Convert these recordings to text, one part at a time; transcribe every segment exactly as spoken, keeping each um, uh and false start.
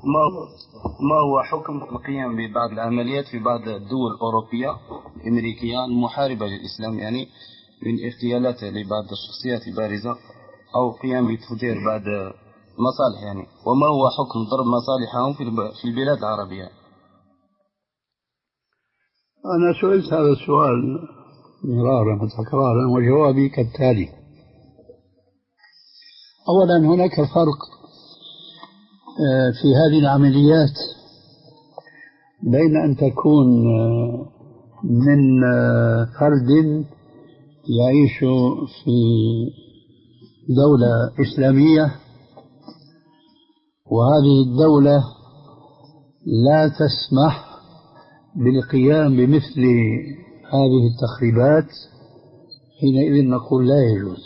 ما ما هو حكم القيام ببعض العمليات في بعض الدول الأوروبية الأمريكية المحاربة للإسلام، يعني من اغتيالات لبعض الشخصيات البارزة أو قيام بتفجير بعض مصالح، يعني وما هو حكم ضرب مصالحهم في البلاد العربية؟ أنا سئلت هذا السؤال مرارا وتكرارا وجوابي كالتالي. أولا، هناك فرق في هذه العمليات بين أن تكون من فرد يعيش في دولة إسلامية وهذه الدولة لا تسمح بالقيام بمثل هذه التخريبات، حينئذ نقول لا يجوز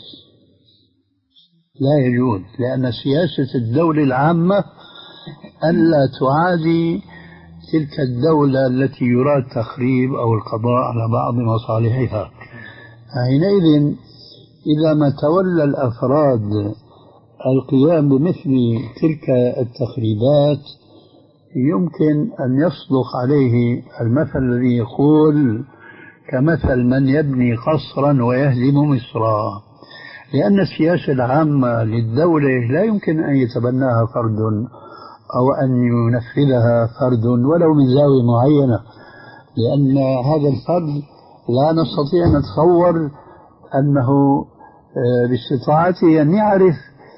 لا يجوز لأن سياسة الدولة العامة ألا تعادي تلك الدولة التي يراد تخريب أو القضاء على بعض مصالحها. حينئذ إذا ما تولى الأفراد القيام بمثل تلك التخريبات يمكن أن يصدق عليه المثل الذي يقول كمثل من يبني قصرا ويهدم مصرا، لأن السياسة العامة للدولة لا يمكن أن يتبناها فرد أو أن ينفذها فرد ولو من زاوية معينة، لأن هذا الفرد لا نستطيع أن نتصور أنه باستطاعته أن يعرف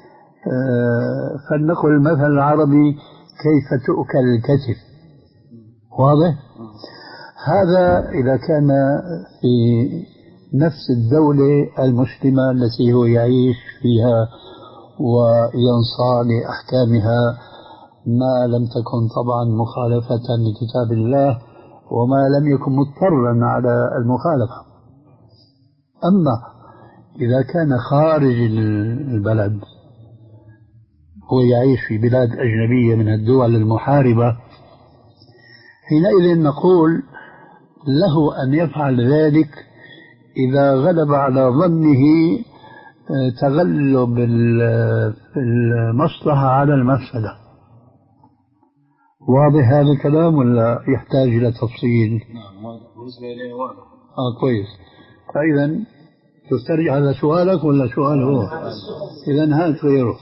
فلنقل المثل العربي كيف تؤكل الكتف. واضح؟ هذا إذا كان في نفس الدولة المسلمة التي هو يعيش فيها وينصاع لأحكامها ما لم تكن طبعا مخالفة لكتاب الله وما لم يكن مضطرا على المخالفة. أما إذا كان خارج البلد هو يعيش في بلاد أجنبية من الدول المحاربة، حينئذ نقول له أن يفعل ذلك إذا غلب على ظنه تغلب المصلحة على المفسدة. واضح هذا الكلام ولا يحتاج إلى تفصيل؟ نعم، بالنسبة إليه واضح. آه كويس. فإذا تسترجع هذا سؤالك ولا سؤال هو؟ إذا هات غيره.